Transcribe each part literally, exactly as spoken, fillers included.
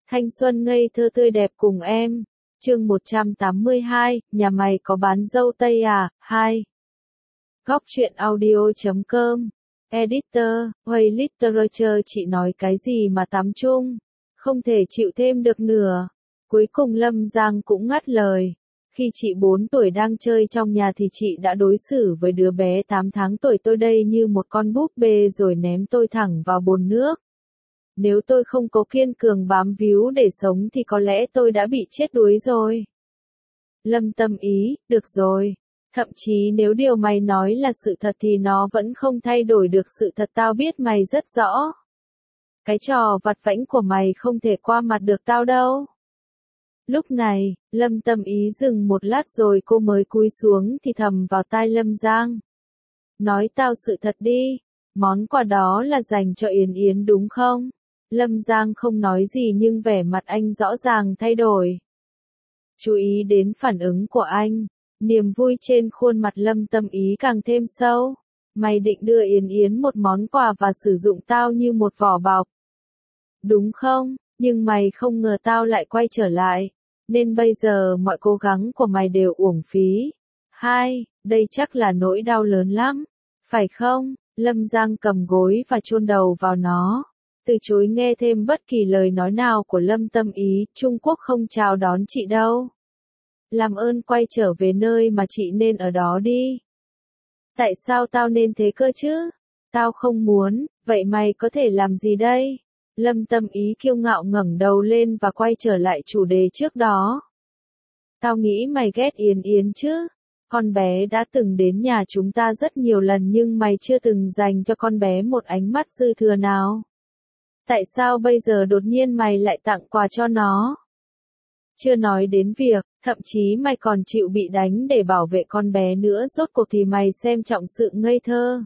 Thanh xuân ngây thơ tươi đẹp cùng em. Chương một trăm tám mươi hai, nhà mày có bán dâu tây à? hai. Góc truyện audio chấm com. Editor, Way Literature chị nói cái gì mà tắm chung? Không thể chịu thêm được nữa. Cuối cùng Lâm Giang cũng ngắt lời. Khi chị bốn tuổi đang chơi trong nhà thì chị đã đối xử với đứa bé tám tháng tuổi tôi đây như một con búp bê rồi ném tôi thẳng vào bồn nước. Nếu tôi không có kiên cường bám víu để sống thì có lẽ tôi đã bị chết đuối rồi. Lâm Tâm Ý, được rồi. Thậm chí nếu điều mày nói là sự thật thì nó vẫn không thay đổi được sự thật, tao biết mày rất rõ. Cái trò vặt vãnh của mày không thể qua mặt được tao đâu. Lúc này, Lâm Tâm Ý dừng một lát rồi cô mới cúi xuống thì thầm vào tai Lâm Giang. Nói tao sự thật đi, món quà đó là dành cho Yến Yến đúng không? Lâm Giang không nói gì nhưng vẻ mặt anh rõ ràng thay đổi. Chú ý đến phản ứng của anh, niềm vui trên khuôn mặt Lâm Tâm Ý càng thêm sâu. Mày định đưa Yến Yến một món quà và sử dụng tao như một vỏ bọc. Đúng không? Nhưng mày không ngờ tao lại quay trở lại. Nên bây giờ mọi cố gắng của mày đều uổng phí. Hai, đây chắc là nỗi đau lớn lắm. Phải không? Lâm Giang cầm gối và chôn đầu vào nó. Từ chối nghe thêm bất kỳ lời nói nào của Lâm Tâm Ý, Trung Quốc không chào đón chị đâu. Làm ơn quay trở về nơi mà chị nên ở đó đi. Tại sao tao nên thế cơ chứ? Tao không muốn, vậy mày có thể làm gì đây? Lâm Tâm Ý kiêu ngạo ngẩng đầu lên và quay trở lại chủ đề trước đó. Tao nghĩ mày ghét Yến Yến chứ? Con bé đã từng đến nhà chúng ta rất nhiều lần nhưng mày chưa từng dành cho con bé một ánh mắt dư thừa nào. Tại sao bây giờ đột nhiên mày lại tặng quà cho nó? Chưa nói đến việc, thậm chí mày còn chịu bị đánh để bảo vệ con bé nữa, rốt cuộc thì mày xem trọng sự ngây thơ,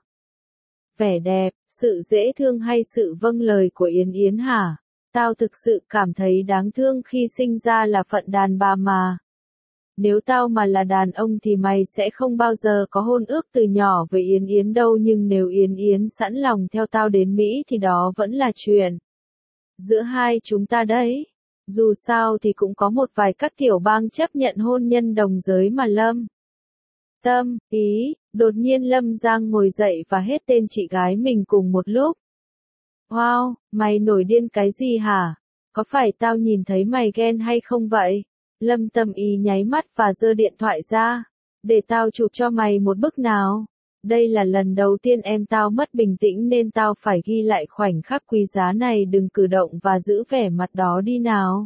vẻ đẹp, sự dễ thương hay sự vâng lời của Yến Yến hả? Tao thực sự cảm thấy đáng thương khi sinh ra là phận đàn bà mà. Nếu tao mà là đàn ông thì mày sẽ không bao giờ có hôn ước từ nhỏ với Yến Yến đâu, nhưng nếu Yến Yến sẵn lòng theo tao đến Mỹ thì đó vẫn là chuyện giữa hai chúng ta đấy. Dù sao thì cũng có một vài các tiểu bang chấp nhận hôn nhân đồng giới mà. Lâm Tâm Ý, đột nhiên Lâm Giang ngồi dậy và hét tên chị gái mình cùng một lúc. Wow, mày nổi điên cái gì hả? Có phải tao nhìn thấy mày ghen hay không vậy? Lâm Tâm Ý nháy mắt và giơ điện thoại ra. Để tao chụp cho mày một bức nào. Đây là lần đầu tiên em tao mất bình tĩnh nên tao phải ghi lại khoảnh khắc quý giá này, đừng cử động và giữ vẻ mặt đó đi nào.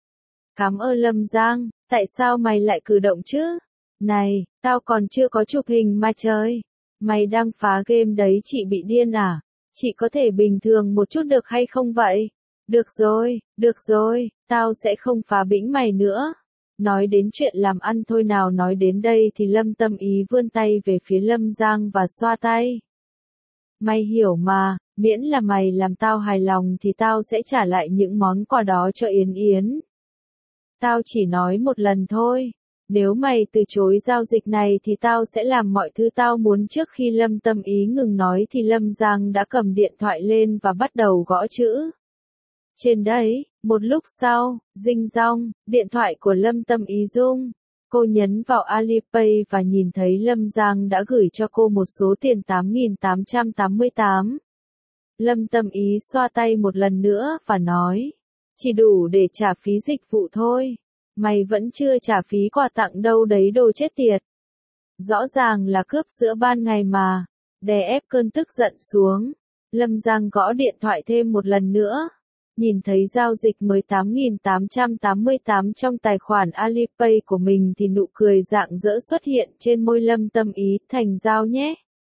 Cảm ơn Lâm Giang, tại sao mày lại cử động chứ? Này, tao còn chưa có chụp hình mà trời. Mày đang phá game đấy, chị bị điên à? Chị có thể bình thường một chút được hay không vậy? Được rồi, được rồi, tao sẽ không phá bĩnh mày nữa. Nói đến chuyện làm ăn thôi nào, nói đến đây thì Lâm Tâm Ý vươn tay về phía Lâm Giang và xoa tay. Mày hiểu mà, miễn là mày làm tao hài lòng thì tao sẽ trả lại những món quà đó cho Yến Yến. Tao chỉ nói một lần thôi. Nếu mày từ chối giao dịch này thì tao sẽ làm mọi thứ tao muốn. Trước khi Lâm Tâm Ý ngừng nói thì Lâm Giang đã cầm điện thoại lên và bắt đầu gõ chữ. Trên đấy, một lúc sau, rinh rong, điện thoại của Lâm Tâm Ý rung. Cô nhấn vào Alipay và nhìn thấy Lâm Giang đã gửi cho cô một số tiền tám nghìn tám trăm tám mươi tám. Lâm Tâm Ý xoa tay một lần nữa và nói, chỉ đủ để trả phí dịch vụ thôi. Mày vẫn chưa trả phí quà tặng đâu đấy, đồ chết tiệt. Rõ ràng là cướp giữa ban ngày mà. Đè ép cơn tức giận xuống, Lâm Giang gõ điện thoại thêm một lần nữa. Nhìn thấy giao dịch mới tám nghìn tám trăm tám mươi tám trong tài khoản Alipay của mình thì nụ cười rạng rỡ xuất hiện trên môi Lâm Tâm Ý. Thành giao nhé.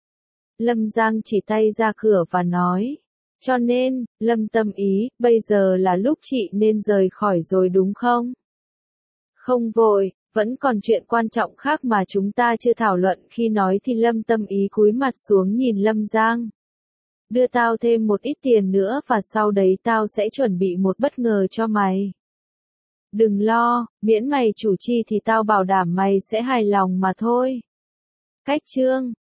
Lâm Giang chỉ tay ra cửa và nói. Cho nên, Lâm Tâm Ý, bây giờ là lúc chị nên rời khỏi rồi đúng không? Không vội, vẫn còn chuyện quan trọng khác mà chúng ta chưa thảo luận. Khi nói thì Lâm Tâm Ý cúi mặt xuống nhìn Lâm Giang. Đưa tao thêm một ít tiền nữa và sau đấy tao sẽ chuẩn bị một bất ngờ cho mày. Đừng lo, miễn mày chủ chi thì tao bảo đảm mày sẽ hài lòng mà thôi. Cách chương